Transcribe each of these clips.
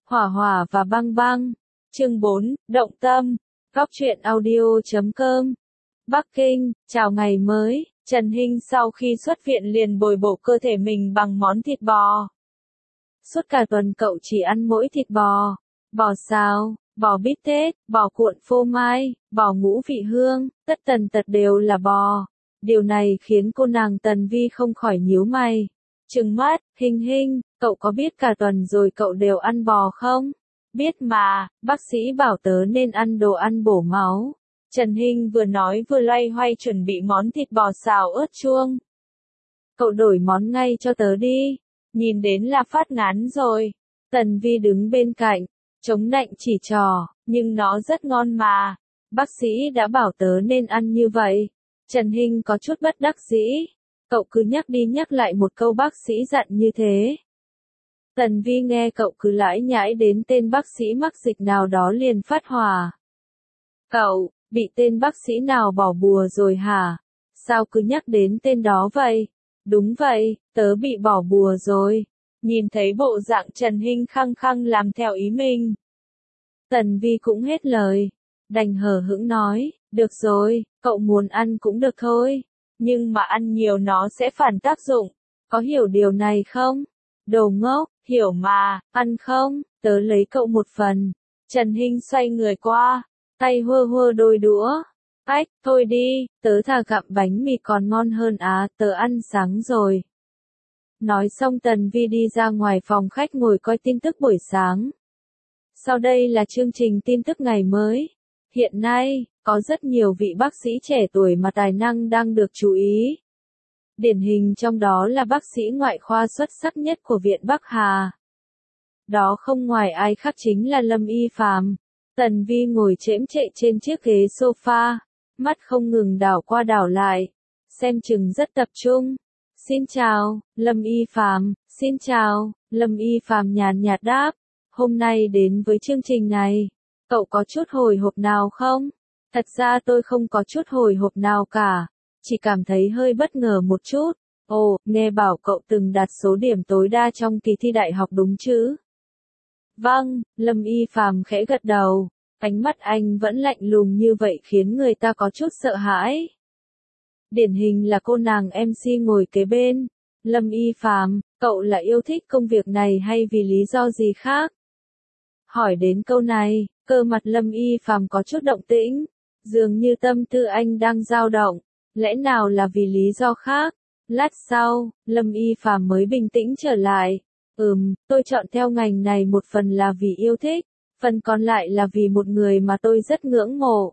Hỏa hỏa và băng băng. Chương 4, Động tâm. Góc truyện audio.com. Bắc Kinh, chào ngày mới. Trần Hinh sau khi xuất viện liền bồi bổ cơ thể mình bằng món thịt bò. Suốt cả tuần cậu chỉ ăn mỗi thịt bò, bò xào, bò bít tết, bò cuộn phô mai, bò ngũ vị hương, tất tần tật đều là bò. Điều này khiến cô nàng Tần Vi không khỏi nhíu mày. Trừng mắt, Hinh Hinh, cậu có biết cả tuần rồi cậu đều ăn bò không? Biết mà, bác sĩ bảo tớ nên ăn đồ ăn bổ máu. Trần Hinh vừa nói vừa loay hoay chuẩn bị món thịt bò xào ớt chuông. Cậu đổi món ngay cho tớ đi, nhìn đến là phát ngán rồi. Tần Vi đứng bên cạnh, chống nạnh chỉ trò, nhưng nó rất ngon mà. Bác sĩ đã bảo tớ nên ăn như vậy. Trần Hinh có chút bất đắc dĩ. Cậu cứ nhắc đi nhắc lại một câu bác sĩ dặn như thế. Tần Vi nghe cậu cứ lải nhải đến tên bác sĩ mắc dịch nào đó liền phát hỏa. Cậu, bị tên bác sĩ nào bỏ bùa rồi hả? Sao cứ nhắc đến tên đó vậy? Đúng vậy, tớ bị bỏ bùa rồi. Nhìn thấy bộ dạng Trần Hinh khăng khăng làm theo ý mình. Tần Vi cũng hết lời. Đành hờ hững nói, được rồi, cậu muốn ăn cũng được thôi. Nhưng mà ăn nhiều nó sẽ phản tác dụng. Có hiểu điều này không? Đồ ngốc, hiểu mà, ăn không? Tớ lấy cậu một phần. Trần Hinh xoay người qua, tay hơ hơ đôi đũa. Ách, thôi đi, tớ thà gặm bánh mì còn ngon hơn tớ ăn sáng rồi. Nói xong Tần Vi đi ra ngoài phòng khách ngồi coi tin tức buổi sáng. Sau đây là chương trình tin tức ngày mới. Hiện nay, có rất nhiều vị bác sĩ trẻ tuổi mà tài năng đang được chú ý. Điển hình trong đó là bác sĩ ngoại khoa xuất sắc nhất của Viện Bắc Hà. Đó không ngoài ai khác chính là Lâm Y Phàm. Tần Vi ngồi chễm chệ trên chiếc ghế sofa, mắt không ngừng đảo qua đảo lại, xem chừng rất tập trung. Xin chào, Lâm Y Phàm, xin chào, Lâm Y Phàm nhàn nhạt đáp. Hôm nay đến với chương trình này, cậu có chút hồi hộp nào không? Thật ra tôi không có chút hồi hộp nào cả, chỉ cảm thấy hơi bất ngờ một chút. Ồ, nghe bảo cậu từng đạt số điểm tối đa trong kỳ thi đại học đúng chứ? Vâng, Lâm Y Phàm khẽ gật đầu, ánh mắt anh vẫn lạnh lùng như vậy khiến người ta có chút sợ hãi. Điển hình là cô nàng MC ngồi kế bên. Lâm Y Phàm, cậu là yêu thích công việc này hay vì lý do gì khác? Hỏi đến câu này, cơ mặt Lâm Y Phàm có chút động tĩnh, dường như tâm tư anh đang dao động, lẽ nào là vì lý do khác? Lát sau, Lâm Y Phàm mới bình tĩnh trở lại. Tôi chọn theo ngành này một phần là vì yêu thích, phần còn lại là vì một người mà tôi rất ngưỡng mộ.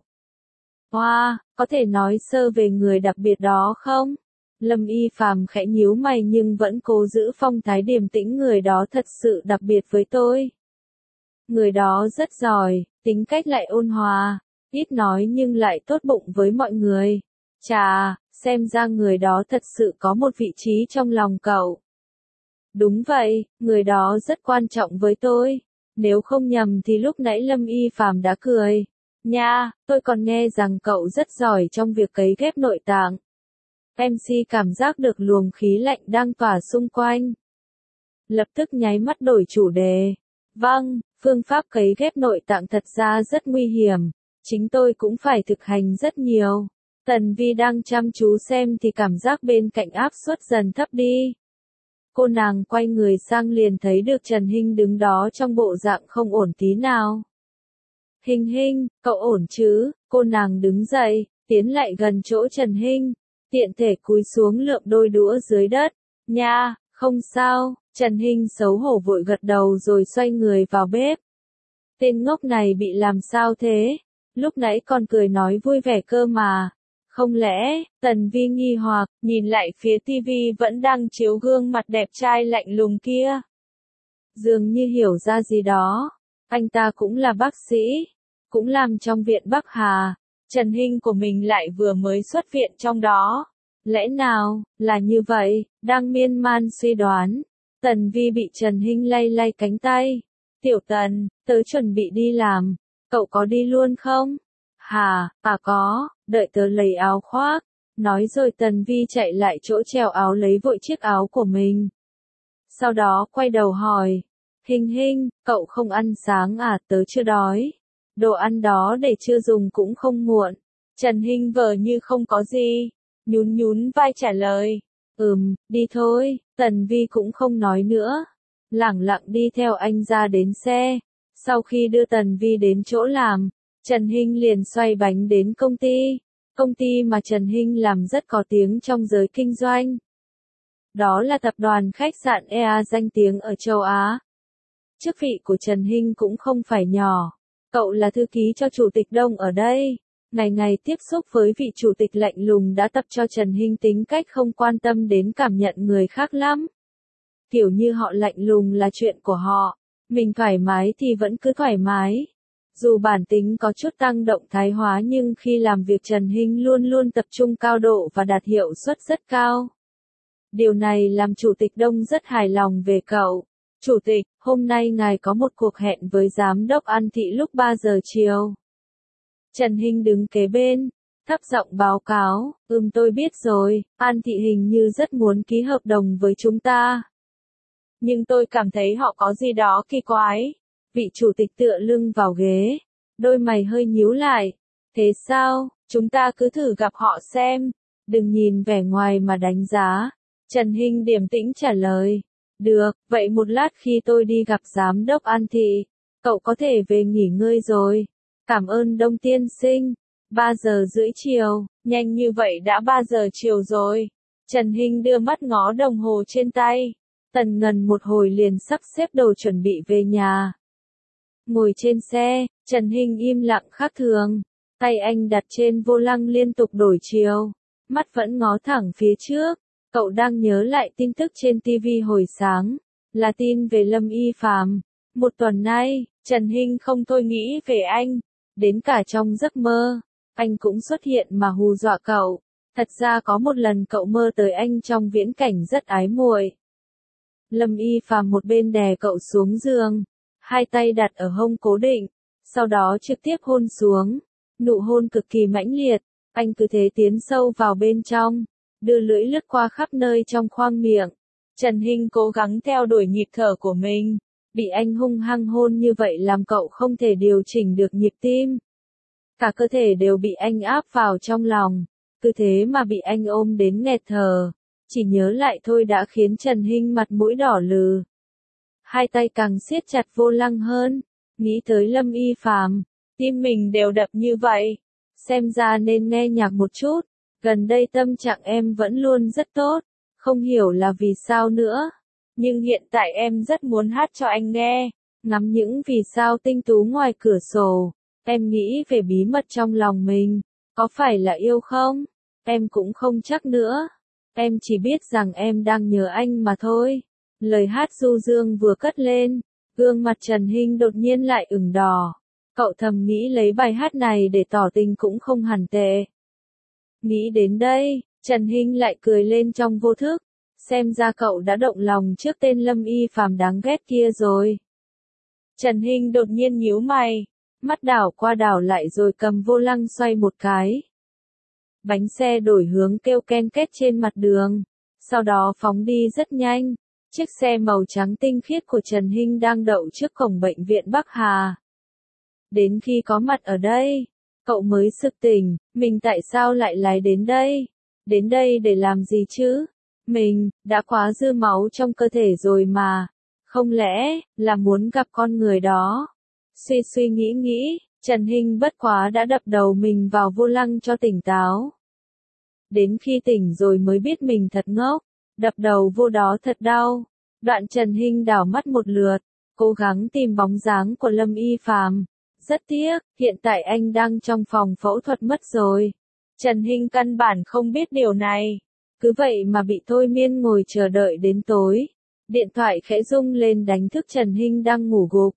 Wow, có thể nói sơ về người đặc biệt đó không? Lâm Y Phàm khẽ nhíu mày nhưng vẫn cố giữ phong thái điềm tĩnh. Người đó thật sự đặc biệt với tôi. Người đó rất giỏi, tính cách lại ôn hòa, ít nói nhưng lại tốt bụng với mọi người. Chà, xem ra người đó thật sự có một vị trí trong lòng cậu. Đúng vậy, người đó rất quan trọng với tôi. Nếu không nhầm thì lúc nãy Lâm Y Phàm đã cười. Nha, tôi còn nghe rằng cậu rất giỏi trong việc cấy ghép nội tạng. MC cảm giác được luồng khí lạnh đang tỏa xung quanh. Lập tức nháy mắt đổi chủ đề. Vâng, phương pháp cấy ghép nội tạng thật ra rất nguy hiểm. Chính tôi cũng phải thực hành rất nhiều. Tần Vi đang chăm chú xem thì cảm giác bên cạnh áp suất dần thấp đi. Cô nàng quay người sang liền thấy được Trần Hinh đứng đó trong bộ dạng không ổn tí nào. Hinh Hinh, cậu ổn chứ? Cô nàng đứng dậy, tiến lại gần chỗ Trần Hinh, tiện thể cúi xuống lượm đôi đũa dưới đất. Nha, không sao. Trần Hinh xấu hổ vội gật đầu rồi xoay người vào bếp. Tên ngốc này bị làm sao thế? Lúc nãy còn cười nói vui vẻ cơ mà. Không lẽ, Tần Vi nghi hoặc, nhìn lại phía tivi vẫn đang chiếu gương mặt đẹp trai lạnh lùng kia. Dường như hiểu ra gì đó. Anh ta cũng là bác sĩ, cũng làm trong Viện Bắc Hà. Trần Hinh của mình lại vừa mới xuất viện trong đó. Lẽ nào, là như vậy? Đang miên man suy đoán. Tần Vi bị Trần Hinh lay lay cánh tay. Tiểu Tần, tớ chuẩn bị đi làm. Cậu có đi luôn không? Hà, có, đợi tớ lấy áo khoác. Nói rồi Tần Vi chạy lại chỗ treo áo lấy vội chiếc áo của mình. Sau đó quay đầu hỏi. Hình hình, cậu không ăn sáng à, tớ chưa đói. Đồ ăn đó để trưa dùng cũng không muộn. Trần Hinh vờ như không có gì. Nhún nhún vai trả lời. Đi thôi, Tần Vi cũng không nói nữa. Lẳng lặng đi theo anh ra đến xe. Sau khi đưa Tần Vi đến chỗ làm, Trần Hinh liền xoay bánh đến công ty. Công ty mà Trần Hinh làm rất có tiếng trong giới kinh doanh. Đó là tập đoàn khách sạn EA danh tiếng ở châu Á. Chức vị của Trần Hinh cũng không phải nhỏ. Cậu là thư ký cho chủ tịch Đông ở đây. Ngày ngày tiếp xúc với vị chủ tịch lạnh lùng đã tập cho Trần Hinh tính cách không quan tâm đến cảm nhận người khác lắm. Kiểu như họ lạnh lùng là chuyện của họ. Mình thoải mái thì vẫn cứ thoải mái. Dù bản tính có chút tăng động thái hóa nhưng khi làm việc Trần Hinh luôn luôn tập trung cao độ và đạt hiệu suất rất cao. Điều này làm Chủ tịch Đông rất hài lòng về cậu. Chủ tịch, hôm nay ngài có một cuộc hẹn với giám đốc An Thị lúc 3 giờ chiều. Trần Hinh đứng kế bên, thấp giọng báo cáo, tôi biết rồi, An Thị hình như rất muốn ký hợp đồng với chúng ta. Nhưng tôi cảm thấy họ có gì đó kỳ quái. Vị chủ tịch tựa lưng vào ghế, đôi mày hơi nhíu lại. Thế sao, chúng ta cứ thử gặp họ xem, đừng nhìn vẻ ngoài mà đánh giá. Trần Hinh điềm tĩnh trả lời. Được, vậy một lát khi tôi đi gặp giám đốc An Thị, cậu có thể về nghỉ ngơi rồi. Cảm ơn Đông tiên sinh. 3 giờ rưỡi chiều, nhanh như vậy đã 3 giờ chiều rồi. Trần Hinh đưa mắt ngó đồng hồ trên tay. Tần Ngần một hồi liền sắp xếp đồ chuẩn bị về nhà. Ngồi trên xe, Trần Hinh im lặng khác thường. Tay anh đặt trên vô lăng liên tục đổi chiều. Mắt vẫn ngó thẳng phía trước. Cậu đang nhớ lại tin tức trên TV hồi sáng. Là tin về Lâm Y Phạm. Một tuần nay, Trần Hinh không thôi nghĩ về anh. Đến cả trong giấc mơ, anh cũng xuất hiện mà hù dọa cậu. Thật ra có một lần cậu mơ tới anh trong viễn cảnh rất ái muội. Lâm Y Phạm một bên đè cậu xuống giường, hai tay đặt ở hông cố định, sau đó trực tiếp hôn xuống. Nụ hôn cực kỳ mãnh liệt, anh cứ thế tiến sâu vào bên trong, đưa lưỡi lướt qua khắp nơi trong khoang miệng. Trần Hinh cố gắng theo đuổi nhịp thở của mình. Bị anh hung hăng hôn như vậy làm cậu không thể điều chỉnh được nhịp tim. Cả cơ thể đều bị anh áp vào trong lòng. Cứ thế mà bị anh ôm đến nghẹt thở. Chỉ nhớ lại thôi đã khiến Trần Hinh mặt mũi đỏ lừ. Hai tay càng siết chặt vô lăng hơn. Nghĩ tới Lâm Y Phạm, tim mình đều đập như vậy. Xem ra nên nghe nhạc một chút. Gần đây tâm trạng em vẫn luôn rất tốt. Không hiểu là vì sao nữa. Nhưng hiện tại em rất muốn hát cho anh nghe. Ngắm những vì sao tinh tú ngoài cửa sổ. Em nghĩ về bí mật trong lòng mình. Có phải là yêu không? Em cũng không chắc nữa. Em chỉ biết rằng em đang nhớ anh mà thôi. Lời hát du dương vừa cất lên. Gương mặt Trần Hinh đột nhiên lại ửng đỏ. Cậu thầm nghĩ lấy bài hát này để tỏ tình cũng không hẳn tệ. Nghĩ đến đây, Trần Hinh lại cười lên trong vô thức. Xem ra cậu đã động lòng trước tên Lâm Y Phạm đáng ghét kia rồi. Trần Hinh đột nhiên nhíu mày, mắt đảo qua đảo lại rồi cầm vô lăng xoay một cái. Bánh xe đổi hướng kêu ken két trên mặt đường, sau đó phóng đi rất nhanh. Chiếc xe màu trắng tinh khiết của Trần Hinh đang đậu trước cổng bệnh viện Bắc Hà. Đến khi có mặt ở đây, cậu mới sực tỉnh, mình tại sao lại lái đến đây? Đến đây để làm gì chứ? Mình, đã quá dư máu trong cơ thể rồi mà. Không lẽ, là muốn gặp con người đó? Suy suy nghĩ, Trần Hinh bất quá đã đập đầu mình vào vô lăng cho tỉnh táo. Đến khi tỉnh rồi mới biết mình thật ngốc, đập đầu vô đó thật đau. Đoạn Trần Hinh đảo mắt một lượt, cố gắng tìm bóng dáng của Lâm Y Phạm. Rất tiếc, hiện tại anh đang trong phòng phẫu thuật mất rồi. Trần Hinh căn bản không biết điều này. Cứ vậy mà bị thôi miên ngồi chờ đợi đến tối. Điện thoại khẽ rung lên đánh thức Trần Hinh đang ngủ gục.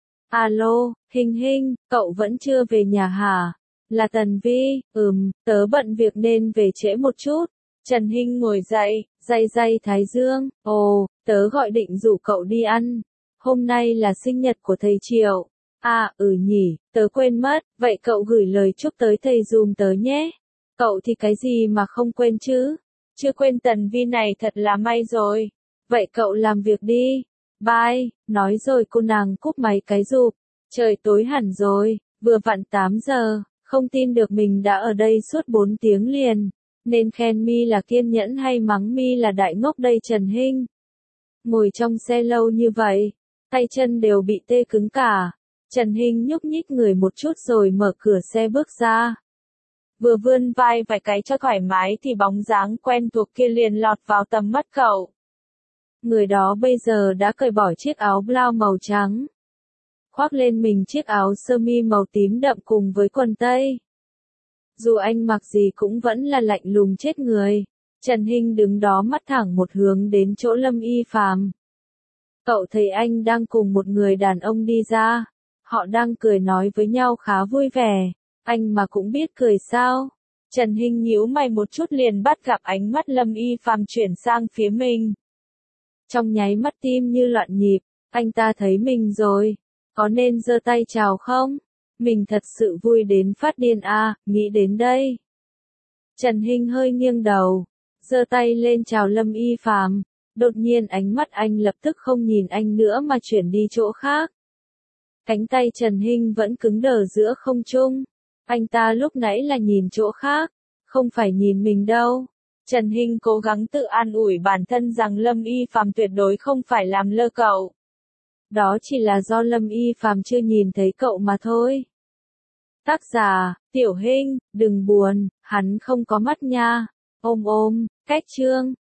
Alo, Hinh, cậu vẫn chưa về nhà hả? Là Tần Vi, tớ bận việc nên về trễ một chút. Trần Hinh ngồi dậy, day thái dương. Ồ, tớ gọi định rủ cậu đi ăn. Hôm nay là sinh nhật của thầy Triệu. À, nhỉ, tớ quên mất, vậy cậu gửi lời chúc tới thầy dùm tớ nhé. Cậu thì cái gì mà không quên chứ? Chưa quên Tần Vi này thật là may rồi. Vậy cậu làm việc đi. Bye, nói rồi cô nàng cúp máy cái rụp. Trời tối hẳn rồi, vừa vặn 8 giờ, không tin được mình đã ở đây suốt 4 tiếng liền. Nên khen mi là kiên nhẫn hay mắng mi là đại ngốc đây Trần Hinh. Ngồi trong xe lâu như vậy, tay chân đều bị tê cứng cả. Trần Hinh nhúc nhích người một chút rồi mở cửa xe bước ra. Vừa vươn vai vài cái cho thoải mái thì bóng dáng quen thuộc kia liền lọt vào tầm mắt cậu. Người đó bây giờ đã cởi bỏ chiếc áo blau màu trắng, khoác lên mình chiếc áo sơ mi màu tím đậm cùng với quần tây. Dù anh mặc gì cũng vẫn là lạnh lùng chết người. Trần Hinh đứng đó mắt thẳng một hướng đến chỗ Lâm Y Phàm. Cậu thấy anh đang cùng một người đàn ông đi ra. Họ đang cười nói với nhau khá vui vẻ. Anh mà cũng biết cười sao? Trần Hinh nhíu mày một chút liền bắt gặp ánh mắt Lâm Y Phàm chuyển sang phía mình. Trong nháy mắt tim như loạn nhịp, anh ta thấy mình rồi. Có nên giơ tay chào không? Mình thật sự vui đến phát điên à, nghĩ đến đây. Trần Hinh hơi nghiêng đầu, giơ tay lên chào Lâm Y Phàm. Đột nhiên ánh mắt anh lập tức không nhìn anh nữa mà chuyển đi chỗ khác. Cánh tay Trần Hinh vẫn cứng đờ giữa không trung. Anh ta lúc nãy là nhìn chỗ khác, không phải nhìn mình đâu. Trần Hinh cố gắng tự an ủi bản thân rằng Lâm Y Phàm tuyệt đối không phải làm lơ cậu. Đó chỉ là do Lâm Y Phàm chưa nhìn thấy cậu mà thôi. Tác giả, Tiểu Hinh, đừng buồn, hắn không có mắt nha. Ôm ôm, cách chương.